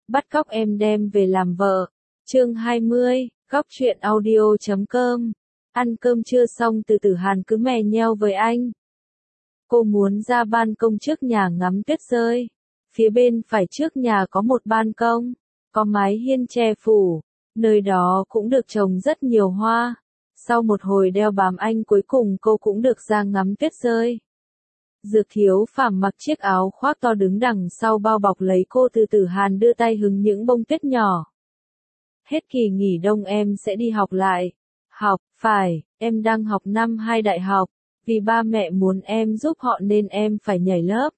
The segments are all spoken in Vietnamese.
bắt cóc em đem về làm vợ. Chương 20, góc truyện audio.com. Ăn cơm trưa xong Từ Tử Hàn cứ mè nheo với anh. Cô muốn ra ban công trước nhà ngắm tuyết rơi. Phía bên phải trước nhà có một ban công, có mái hiên che phủ, nơi đó cũng được trồng rất nhiều hoa. Sau một hồi đeo bám anh cuối cùng cô cũng được ra ngắm tuyết rơi. Dược Thiếu Phàm mặc chiếc áo khoác to đứng đằng sau bao bọc lấy cô. Từ Tử Hàn đưa tay hứng những bông tuyết nhỏ. Hết kỳ nghỉ đông em sẽ đi học lại. Học, phải, em đang học năm 2 đại học, vì ba mẹ muốn em giúp họ nên em phải nhảy lớp.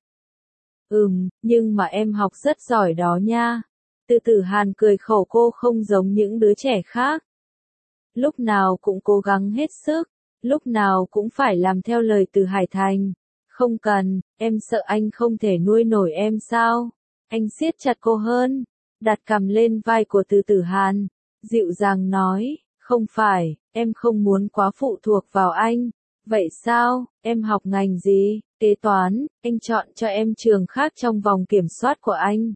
Nhưng mà em học rất giỏi đó nha. Từ Tử Hàn cười khổ, cô không giống những đứa trẻ khác. Lúc nào cũng cố gắng hết sức, lúc nào cũng phải làm theo lời Từ Hải Thành. Không cần, em sợ anh không thể nuôi nổi em sao? Anh siết chặt cô hơn, đặt cằm lên vai của Từ Tử Hàn, dịu dàng nói, không phải, em không muốn quá phụ thuộc vào anh. Vậy sao, em học ngành gì? Kế toán, anh chọn cho em trường khác trong vòng kiểm soát của anh.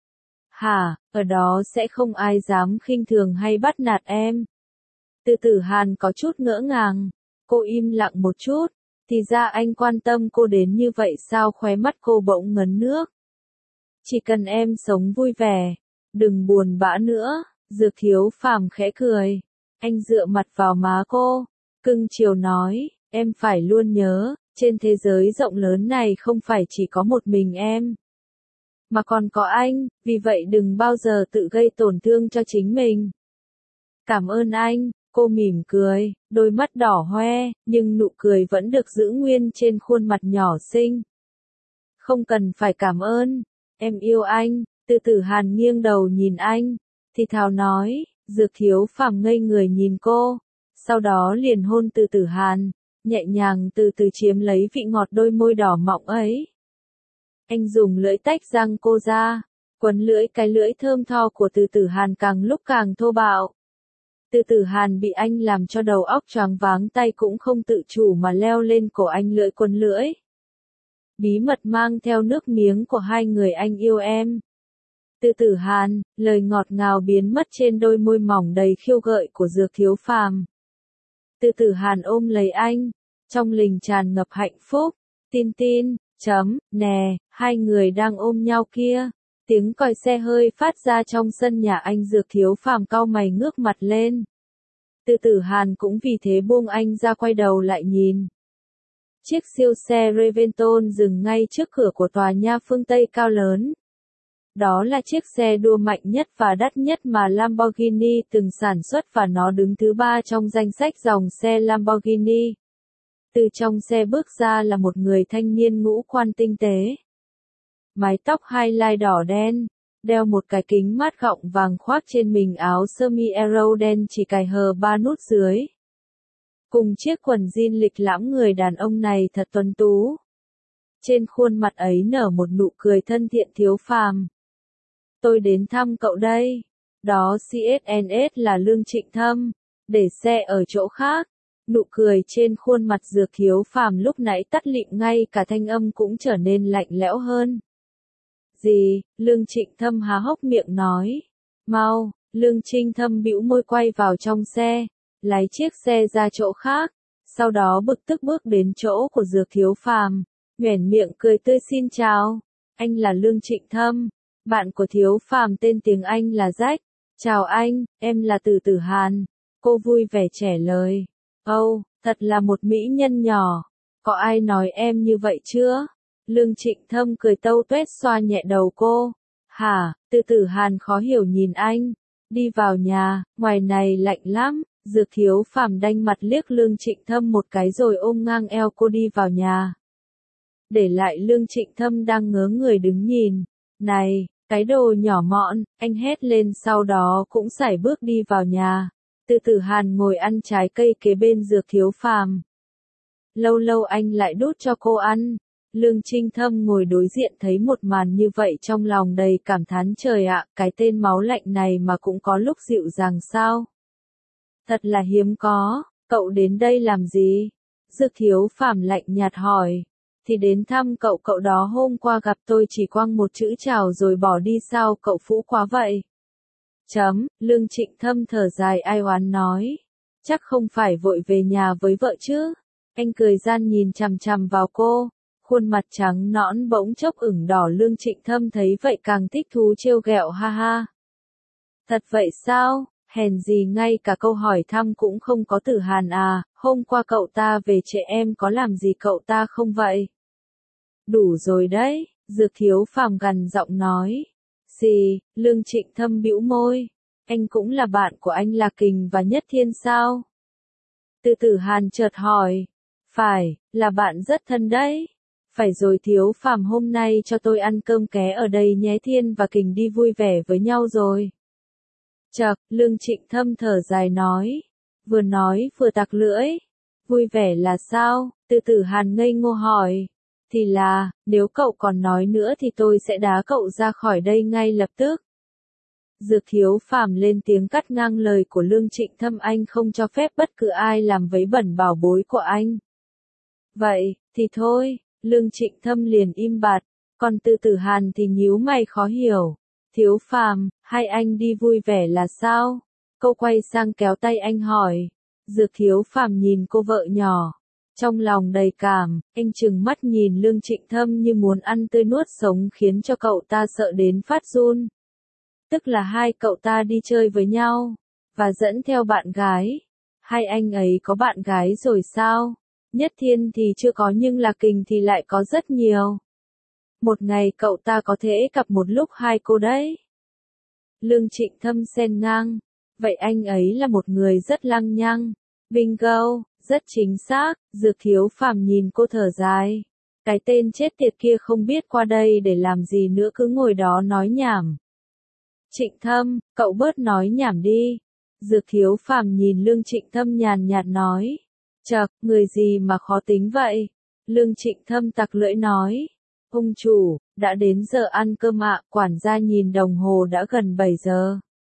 Hả, ở đó sẽ không ai dám khinh thường hay bắt nạt em. Từ Tử Hàn có chút ngỡ ngàng, cô im lặng một chút, thì ra anh quan tâm cô đến như vậy sao? Khóe mắt cô bỗng ngấn nước. Chỉ cần em sống vui vẻ, đừng buồn bã nữa. Dược Thiếu Phàm khẽ cười, anh dựa mặt vào má cô, cưng chiều nói, em phải luôn nhớ, trên thế giới rộng lớn này không phải chỉ có một mình em, mà còn có anh, vì vậy đừng bao giờ tự gây tổn thương cho chính mình. Cảm ơn anh, cô mỉm cười, đôi mắt đỏ hoe, nhưng nụ cười vẫn được giữ nguyên trên khuôn mặt nhỏ xinh. Không cần phải cảm ơn, em yêu anh. Từ Tử Hàn nghiêng đầu nhìn anh, thì thào nói. Dược Thiếu Phàm ngây người nhìn cô, sau đó liền hôn Từ Tử Hàn, nhẹ nhàng từ từ chiếm lấy vị ngọt đôi môi đỏ mọng ấy. Anh dùng lưỡi tách răng cô ra, quấn lưỡi cái lưỡi thơm tho của Từ Tử Hàn càng lúc càng thô bạo. Từ Tử Hàn bị anh làm cho đầu óc choáng váng, tay cũng không tự chủ mà leo lên cổ anh, lưỡi quấn lưỡi. Bí mật mang theo nước miếng của hai người. Anh yêu em. Từ Tử Hàn, lời ngọt ngào biến mất trên đôi môi mỏng đầy khiêu gợi của Dược Thiếu Phàm. Từ Tử Hàn ôm lấy anh, trong lình tràn ngập hạnh phúc. Tin tin, nè, hai người đang ôm nhau kia. Tiếng còi xe hơi phát ra trong sân nhà anh. Dược Thiếu Phàm cau mày ngước mặt lên. Từ Tử Hàn cũng vì thế buông anh ra, quay đầu lại nhìn. Chiếc siêu xe Reventon dừng ngay trước cửa của tòa nhà phương Tây cao lớn. Đó là chiếc xe đua mạnh nhất và đắt nhất mà Lamborghini từng sản xuất, và nó đứng thứ 3 trong danh sách dòng xe Lamborghini. Từ trong xe bước ra là một người thanh niên ngũ quan tinh tế. Mái tóc highlight đỏ đen, đeo một cái kính mát gọng vàng, khoác trên mình áo sơ mi aero đen chỉ cài hờ 3 nút dưới. Cùng chiếc quần jean lịch lãm, người đàn ông này thật tuấn tú. Trên khuôn mặt ấy nở một nụ cười thân thiện. Thiếu Phàm, tôi đến thăm cậu đây. Đó CSNS là Lương Trịnh Thâm, để xe ở chỗ khác. Nụ cười trên khuôn mặt Dược Thiếu Phàm lúc nãy tắt lịm, ngay cả thanh âm cũng trở nên lạnh lẽo hơn. Gì? Lương Trịnh Thâm há hốc miệng nói. Mau. Lương Trịnh Thâm bĩu môi quay vào trong xe, lái chiếc xe ra chỗ khác, sau đó bực tức bước đến chỗ của Dược Thiếu Phàm, nhoẻn miệng cười tươi. Xin chào, anh là Lương Trịnh Thâm, bạn của Thiếu Phàm tên tiếng Anh là Jack. Chào anh, em là Từ Tử Hàn. Cô vui vẻ trả lời. Âu, thật là một mỹ nhân nhỏ. Có ai nói em như vậy chưa? Lương Trịnh Thâm cười tâu tuét xoa nhẹ đầu cô. Hả? Từ Tử Hàn khó hiểu nhìn anh. Đi vào nhà, ngoài này lạnh lắm. Dược Thiếu Phàm đanh mặt liếc Lương Trịnh Thâm một cái rồi ôm ngang eo cô đi vào nhà. Để lại Lương Trịnh Thâm đang ngớ người đứng nhìn. Này, cái đồ nhỏ mọn, anh hét lên, sau đó cũng sải bước đi vào nhà. Từ Tử Hàn ngồi ăn trái cây kế bên Dược Thiếu Phàm. Lâu lâu anh lại đút cho cô ăn. Lương Trịnh Thâm ngồi đối diện thấy một màn như vậy trong lòng đầy cảm thán. Trời ạ, cái tên máu lạnh này mà cũng có lúc dịu dàng sao? Thật là hiếm có. Cậu đến đây làm gì? Dược Thiếu Phàm lạnh nhạt hỏi. thì đến thăm cậu. Cậu đó hôm qua gặp tôi chỉ quăng một chữ chào rồi bỏ đi sao cậu phũ quá vậy? Lương Trịnh Thâm thở dài ai oán nói. Chắc không phải vội về nhà với vợ chứ? Anh cười gian nhìn chằm chằm vào cô, khuôn mặt trắng nõn bỗng chốc ửng đỏ. Lương Trịnh Thâm thấy vậy càng thích thú trêu ghẹo ha ha. Thật vậy sao? Hèn gì ngay cả câu hỏi thăm cũng không có. Tử Hàn à, hôm qua cậu ta về trễ em có làm gì cậu ta không vậy? Đủ rồi đấy, Dược Thiếu Phàm gằn giọng nói. Gì? Lương Trịnh Thâm bĩu môi. Anh cũng là bạn của anh Lạc Kình và Nhất Thiên sao? Từ Tử Hàn chợt hỏi. Phải, là bạn rất thân đấy. Phải rồi Thiếu Phàm, hôm nay cho tôi ăn cơm ké ở đây nhé. Thiên và Kình đi vui vẻ với nhau rồi. Chậc, Lương Trịnh Thâm thở dài nói. Vừa nói vừa tặc lưỡi. Vui vẻ là sao? Từ Tử Hàn ngây ngô hỏi. Thì là, nếu cậu còn nói nữa thì tôi sẽ đá cậu ra khỏi đây ngay lập tức. Dược Thiếu Phàm lên tiếng cắt ngang lời của Lương Trịnh Thâm. Anh không cho phép bất cứ ai làm vấy bẩn bảo bối của anh. Vậy, thì thôi, Lương Trịnh Thâm liền im bặt, còn Từ Tử Hàn thì nhíu mày khó hiểu. Thiếu Phàm, hai anh đi vui vẻ là sao? Cô quay sang kéo tay anh hỏi. Dược Thiếu Phàm nhìn cô vợ nhỏ, trong lòng đầy cảm, anh trừng mắt nhìn Lương Trịnh Thâm như muốn ăn tươi nuốt sống, khiến cho cậu ta sợ đến phát run. Tức là hai cậu ta đi chơi với nhau, và dẫn theo bạn gái. Hai anh ấy có bạn gái rồi sao? Nhất Thiên thì chưa có nhưng Lạc Kình thì lại có rất nhiều. Một ngày cậu ta có thể gặp một lúc hai cô đấy. Lương Trịnh Thâm xen ngang. Vậy anh ấy là một người rất lăng nhăng. Bingo, rất chính xác. Dược Thiếu Phàm nhìn cô thở dài. Cái tên chết tiệt kia không biết qua đây để làm gì nữa, cứ ngồi đó nói nhảm. Trịnh Thâm, cậu bớt nói nhảm đi. Dược Thiếu Phàm nhìn Lương Trịnh Thâm nhàn nhạt nói. Chậc, người gì mà khó tính vậy? Lương Trịnh Thâm tặc lưỡi nói. Ông chủ, đã đến giờ ăn cơm ạ. Quản gia nhìn đồng hồ đã gần 7 giờ.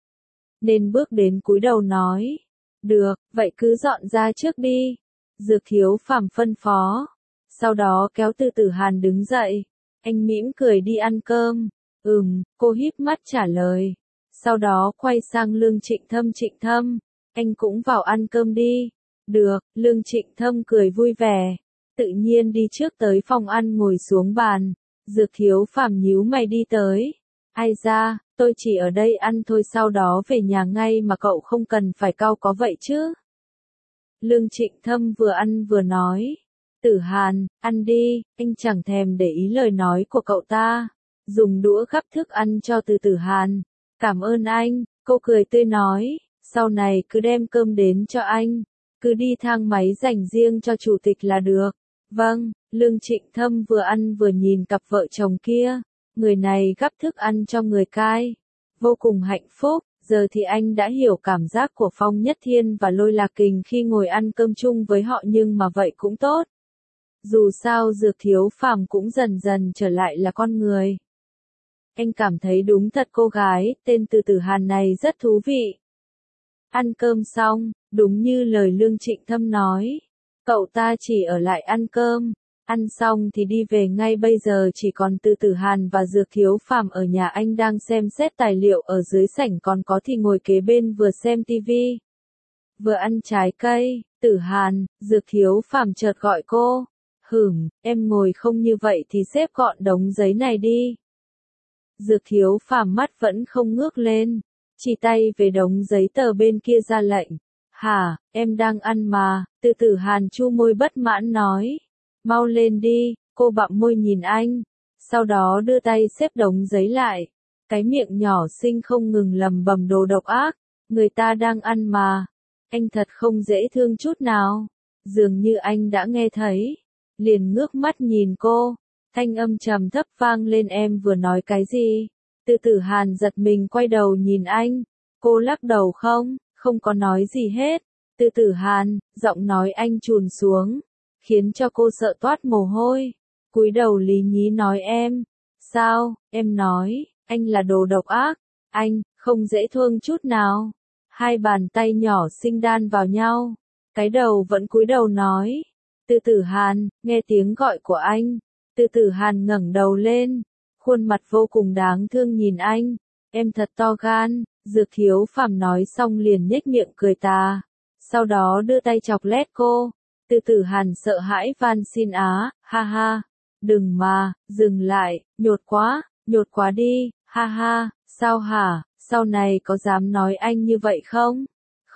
Nên bước đến cúi đầu nói. Được, vậy cứ dọn ra trước đi. Dược Thiếu Phàm phân phó. Sau đó kéo Từ Tử Hàn đứng dậy. Anh mỉm cười đi ăn cơm. Cô híp mắt trả lời. Sau đó quay sang Lương Trịnh Thâm. Trịnh Thâm, anh cũng vào ăn cơm đi. Được, Lương Trịnh Thâm cười vui vẻ. Tự nhiên đi trước tới phòng ăn ngồi xuống bàn. Dược Thiếu Phàm nhíu mày đi tới. Ai ra, tôi chỉ ở đây ăn thôi, sau đó về nhà ngay mà, cậu không cần phải cau có vậy chứ. Lương Trịnh Thâm vừa ăn vừa nói. Tử Hàn, ăn đi, anh chẳng thèm để ý lời nói của cậu ta. Dùng đũa gắp thức ăn cho Từ Tử Hàn. Cảm ơn anh, cô cười tươi nói. Sau này cứ đem cơm đến cho anh. Cứ đi thang máy dành riêng cho chủ tịch là được. Vâng, Lương Trịnh Thâm vừa ăn vừa nhìn cặp vợ chồng kia. Người này gắp thức ăn cho người cai. Vô cùng hạnh phúc. Giờ thì anh đã hiểu cảm giác của Phong Nhất Thiên và Lôi Lạc Kình khi ngồi ăn cơm chung với họ, nhưng mà vậy cũng tốt. Dù sao Dược Thiếu Phàm cũng dần dần trở lại là con người. Anh cảm thấy đúng thật, cô gái tên Từ Tử Hàn này rất thú vị. Ăn cơm xong, đúng như lời Lương Trịnh Thâm nói. Cậu ta chỉ ở lại ăn cơm. Ăn xong thì đi về ngay. Bây giờ chỉ còn Từ Tử Hàn và Dược Thiếu Phàm ở nhà. Anh đang xem xét tài liệu ở dưới sảnh, còn có thì ngồi kế bên vừa xem tivi vừa ăn trái cây. Tử Hàn, Dược Thiếu Phàm chợt gọi cô. Em ngồi không như vậy thì xếp gọn đống giấy này đi. Dược Thiếu Phàm mắt vẫn không ngước lên, chỉ tay về đống giấy tờ bên kia ra lệnh. Hả, em đang ăn mà. Từ Tử Hàn chu môi bất mãn nói. Mau lên đi. Cô bặm môi nhìn anh, sau đó đưa tay xếp đống giấy lại. Cái miệng nhỏ xinh không ngừng lầm bầm đồ độc ác. Người ta đang ăn mà. Anh thật không dễ thương chút nào. Dường như anh đã nghe thấy, liền ngước mắt nhìn cô. Thanh âm trầm thấp vang lên, em vừa nói cái gì? Từ Tử Hàn giật mình quay đầu nhìn anh. Cô lắc đầu không có nói gì hết. Từ Tử Hàn, giọng nói anh trùn xuống, khiến cho cô sợ toát mồ hôi. Cúi đầu lý nhí nói sao, em nói, anh là đồ độc ác, anh, không dễ thương chút nào. Hai bàn tay nhỏ xinh đan vào nhau, cái đầu vẫn cúi đầu nói, Từ Tử Hàn, nghe tiếng gọi của anh. Từ Tử Hàn ngẩng đầu lên, khuôn mặt vô cùng đáng thương nhìn anh. Em thật to gan, Dược Thiếu Phàm nói xong liền nhếch miệng cười tà. Sau đó đưa tay chọc lét cô. Từ Tử Hàn sợ hãi van xin á, ha ha. Đừng mà, dừng lại, nhột quá đi, ha ha, sao hả, sau này có dám nói anh như vậy không?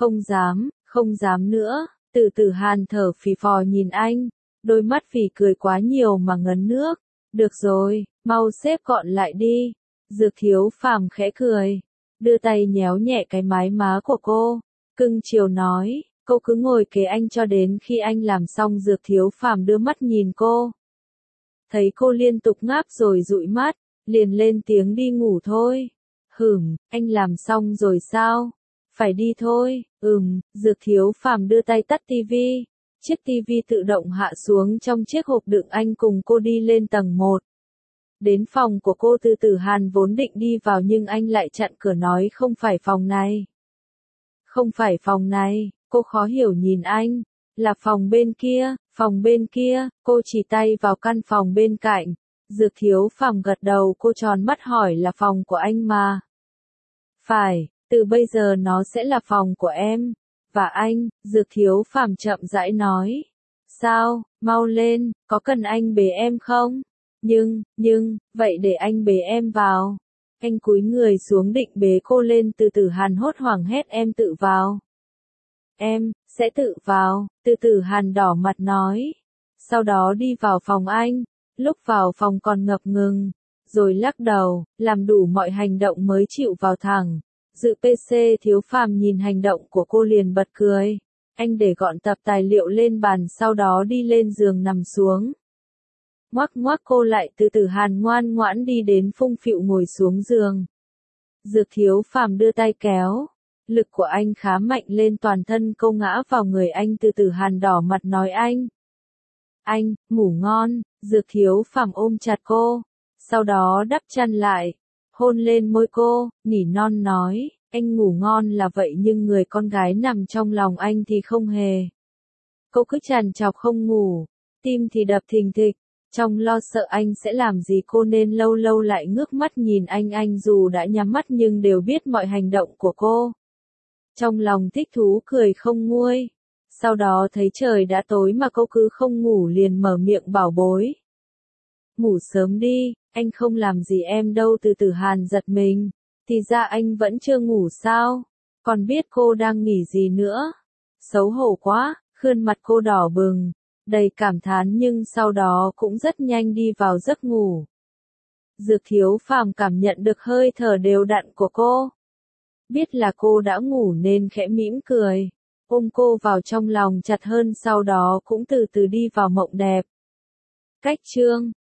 Không dám nữa. Từ Tử Hàn thở phì phò nhìn anh, đôi mắt vì cười quá nhiều mà ngấn nước. Được rồi, mau xếp gọn lại đi. Dược Thiếu Phàm khẽ cười, đưa tay nhéo nhẹ cái mái má của cô, cưng chiều nói, cô cứ ngồi kế anh cho đến khi anh làm xong. Dược Thiếu Phàm đưa mắt nhìn cô. Thấy cô liên tục ngáp rồi dụi mắt, liền lên tiếng đi ngủ thôi. Anh làm xong rồi sao? Phải đi thôi. Dược Thiếu Phàm đưa tay tắt tivi. Chiếc tivi tự động hạ xuống trong chiếc hộp đựng. Anh cùng cô đi lên tầng 1. Đến phòng của cô. Từ Tử Hàn vốn định đi vào nhưng anh lại chặn cửa nói không phải phòng này. Không phải phòng này, cô khó hiểu nhìn anh. Là phòng bên kia, cô chỉ tay vào căn phòng bên cạnh. Dược Thiếu Phàm gật đầu, cô tròn mắt hỏi là phòng của anh mà. Phải, từ bây giờ nó sẽ là phòng của em. Và anh, Dược Thiếu Phàm chậm rãi nói. Sao, mau lên, có cần anh bế em không? Nhưng, vậy để anh bế em vào. Anh cúi người xuống định bế cô lên. Từ Tử Hàn hốt hoảng hét em tự vào. Em, sẽ tự vào, Từ Tử Hàn đỏ mặt nói. Sau đó đi vào phòng anh, lúc vào phòng còn ngập ngừng, rồi lắc đầu, làm đủ mọi hành động mới chịu vào thẳng. Dự PC Thiếu Phàm nhìn hành động của cô liền bật cười. Anh để gọn tập tài liệu lên bàn sau đó đi lên giường nằm xuống. Ngoắc cô lại. Từ Tử Hàn ngoan ngoãn đi đến phung phịu ngồi xuống giường. Dược Thiếu Phàm đưa tay kéo. Lực của anh khá mạnh lên toàn thân cô ngã vào người anh. Từ Tử Hàn đỏ mặt nói anh, ngủ ngon. Dược Thiếu Phàm ôm chặt cô. Sau đó đắp chăn lại. Hôn lên môi cô, nỉ non nói, anh ngủ ngon là vậy nhưng người con gái nằm trong lòng anh thì không hề. Cô cứ trằn trọc không ngủ, tim thì đập thình thịch, trong lo sợ anh sẽ làm gì cô nên lâu lâu lại ngước mắt nhìn anh dù đã nhắm mắt nhưng đều biết mọi hành động của cô. Trong lòng thích thú cười không nguôi. Sau đó thấy trời đã tối mà cô cứ không ngủ liền mở miệng bảo bối. Ngủ sớm đi, anh không làm gì em đâu. Từ Tử Hàn giật mình, thì ra anh vẫn chưa ngủ sao, còn biết cô đang nghỉ gì nữa. Xấu hổ quá, khuôn mặt cô đỏ bừng, đầy cảm thán nhưng sau đó cũng rất nhanh đi vào giấc ngủ. Dược Thiếu Phàm cảm nhận được hơi thở đều đặn của cô. Biết là cô đã ngủ nên khẽ mỉm cười, ôm cô vào trong lòng chặt hơn sau đó cũng từ từ đi vào mộng đẹp. Cách chương